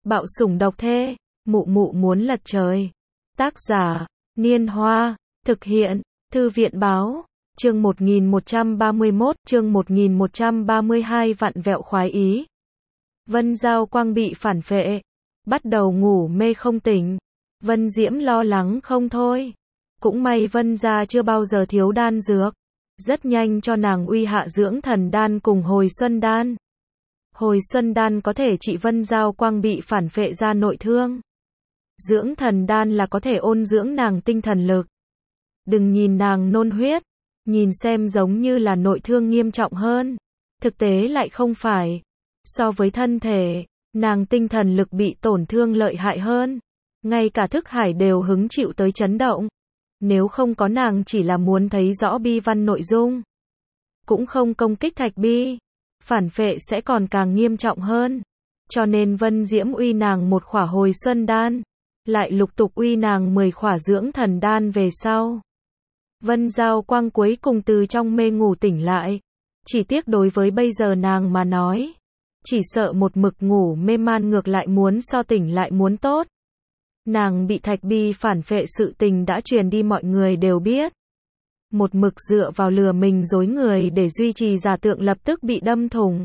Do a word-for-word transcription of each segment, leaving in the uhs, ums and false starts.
Bạo sủng độc thê, mụ mụ muốn lật trời. Tác giả, Niên Hoa, thực hiện, Thư viện Báo, chương một nghìn một trăm ba mươi mốt, chương một nghìn một trăm ba mươi hai vặn vẹo khoái ý. Vân Giao Quang bị phản phệ, bắt đầu ngủ mê không tỉnh. Vân Diễm lo lắng không thôi. Cũng may Vân gia chưa bao giờ thiếu đan dược. Rất nhanh cho nàng uy hạ dưỡng thần đan cùng hồi xuân đan. Hồi xuân đan có thể trị Vân Giao Quang bị phản phệ ra nội thương. Dưỡng thần đan là có thể ôn dưỡng nàng tinh thần lực. Đừng nhìn nàng nôn huyết, nhìn xem giống như là nội thương nghiêm trọng hơn. Thực tế lại không phải. So với thân thể, nàng tinh thần lực bị tổn thương lợi hại hơn. Ngay cả thức hải đều hứng chịu tới chấn động. Nếu không có nàng chỉ là muốn thấy rõ bi văn nội dung. Cũng không công kích thạch bi. Phản phệ sẽ còn càng nghiêm trọng hơn. Cho nên Vân Diễm uy nàng một khỏa hồi xuân đan. Lại lục tục uy nàng mười khỏa dưỡng thần đan về sau. Vân Giao Quang cuối cùng từ trong mê ngủ tỉnh lại. Chỉ tiếc đối với bây giờ nàng mà nói. Chỉ sợ một mực ngủ mê man ngược lại muốn so tỉnh lại muốn tốt. Nàng bị thạch bi phản phệ sự tình đã truyền đi mọi người đều biết. Một mực dựa vào lừa mình dối người để duy trì giả tượng lập tức bị đâm thủng.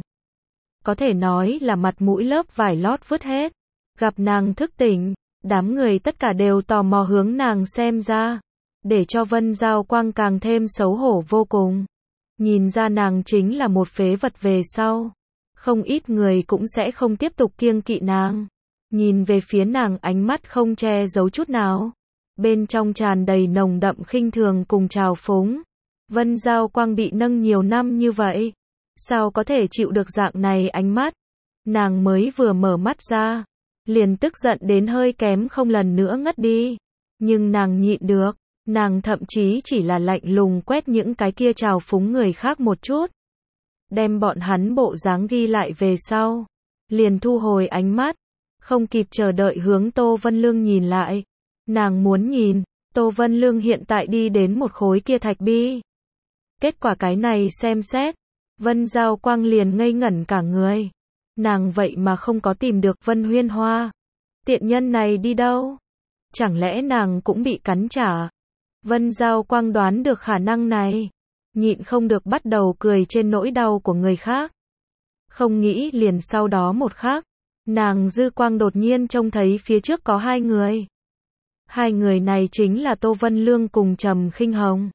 Có thể nói là mặt mũi lớp vải lót vứt hết. Gặp nàng thức tỉnh, đám người tất cả đều tò mò hướng nàng xem ra. Để cho Vân Giao Quang càng thêm xấu hổ vô cùng. Nhìn ra nàng chính là một phế vật về sau. Không ít người cũng sẽ không tiếp tục kiêng kỵ nàng. Nhìn về phía nàng ánh mắt không che giấu chút nào. Bên trong tràn đầy nồng đậm khinh thường cùng trào phúng. Vân Giao Quang bị nâng nhiều năm như vậy. Sao có thể chịu được dạng này ánh mắt? Nàng mới vừa mở mắt ra. Liền tức giận đến hơi kém không lần nữa ngất đi. Nhưng nàng nhịn được. Nàng thậm chí chỉ là lạnh lùng quét những cái kia trào phúng người khác một chút. Đem bọn hắn bộ dáng ghi lại về sau. Liền thu hồi ánh mắt. Không kịp chờ đợi hướng Tô Vân Lương nhìn lại. Nàng muốn nhìn, Tô Vân Lương hiện tại đi đến một khối kia thạch bi. Kết quả cái này xem xét. Vân Giao Quang liền ngây ngẩn cả người. Nàng vậy mà không có tìm được Vân Huyên Hoa. Tiện nhân này đi đâu? Chẳng lẽ nàng cũng bị cắn trả? Vân Giao Quang đoán được khả năng này. Nhịn không được bắt đầu cười trên nỗi đau của người khác. Không nghĩ liền sau đó một khắc. Nàng dư quang đột nhiên trông thấy phía trước có hai người. Hai người này chính là Tô Vân Lương cùng Trầm Khinh Hồng.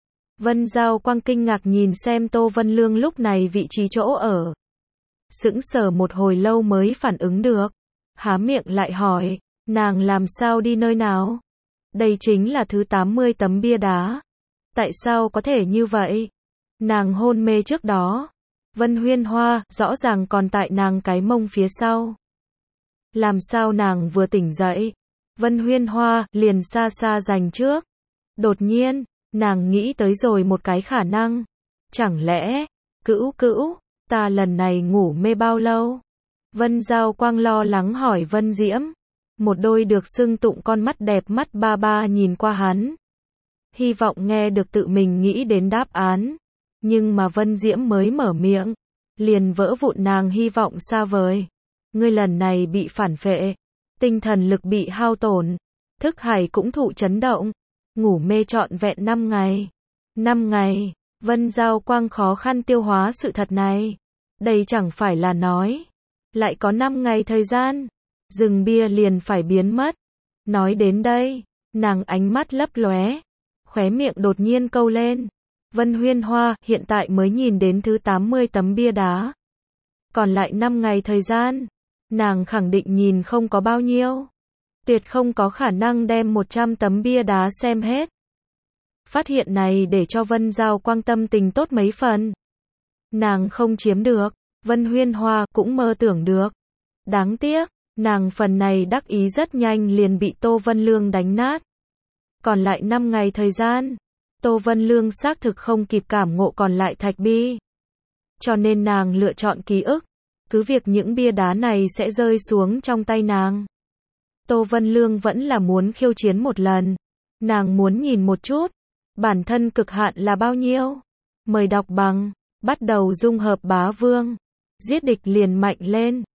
Vân Giao Quang kinh ngạc nhìn xem Tô Vân Lương lúc này vị trí chỗ ở. Sững sờ một hồi lâu mới phản ứng được. Há miệng lại hỏi, nàng làm sao đi nơi nào? Đây chính là thứ tám mươi tấm bia đá. Tại sao có thể như vậy? Nàng hôn mê trước đó. Vân Huyên Hoa rõ ràng còn tại nàng cái mông phía sau. Làm sao nàng vừa tỉnh dậy? Vân Huyên Hoa liền xa xa giành trước. Đột nhiên, nàng nghĩ tới rồi một cái khả năng. Chẳng lẽ, cữu cữu, ta lần này ngủ mê bao lâu? Vân Giao Quang lo lắng hỏi Vân Diễm. Một đôi được xưng tụng con mắt đẹp mắt ba ba nhìn qua hắn. Hy vọng nghe được tự mình nghĩ đến đáp án. Nhưng mà Vân Diễm mới mở miệng. Liền vỡ vụn nàng hy vọng xa vời. Ngươi lần này bị phản phệ. Tinh thần lực bị hao tổn. Thức hải cũng thụ chấn động. Ngủ mê trọn vẹn năm ngày. năm ngày. Vân Giao Quang khó khăn tiêu hóa sự thật này. Đây chẳng phải là nói. Lại có năm ngày thời gian. Rừng bia liền phải biến mất. Nói đến đây. Nàng ánh mắt lấp lóe. Khóe miệng đột nhiên câu lên. Vân Huyên Hoa hiện tại mới nhìn đến thứ tám mươi tấm bia đá. Còn lại năm ngày thời gian. Nàng khẳng định nhìn không có bao nhiêu. Tuyệt không có khả năng đem một trăm tấm bia đá xem hết. Phát hiện này để cho Vân Giao Quang tâm tình tốt mấy phần. Nàng không chiếm được. Vân Huyên Hoa cũng mơ tưởng được. Đáng tiếc, nàng phần này đắc ý rất nhanh liền bị Tô Vân Lương đánh nát. Còn lại năm ngày thời gian. Tô Vân Lương xác thực không kịp cảm ngộ còn lại thạch bi. Cho nên nàng lựa chọn ký ức. Cứ việc những bia đá này sẽ rơi xuống trong tay nàng. Tô Vân Lương vẫn là muốn khiêu chiến một lần. Nàng muốn nhìn một chút. Bản thân cực hạn là bao nhiêu? Mời đọc bằng. Bắt đầu dung hợp bá vương. Giết địch liền mạnh lên.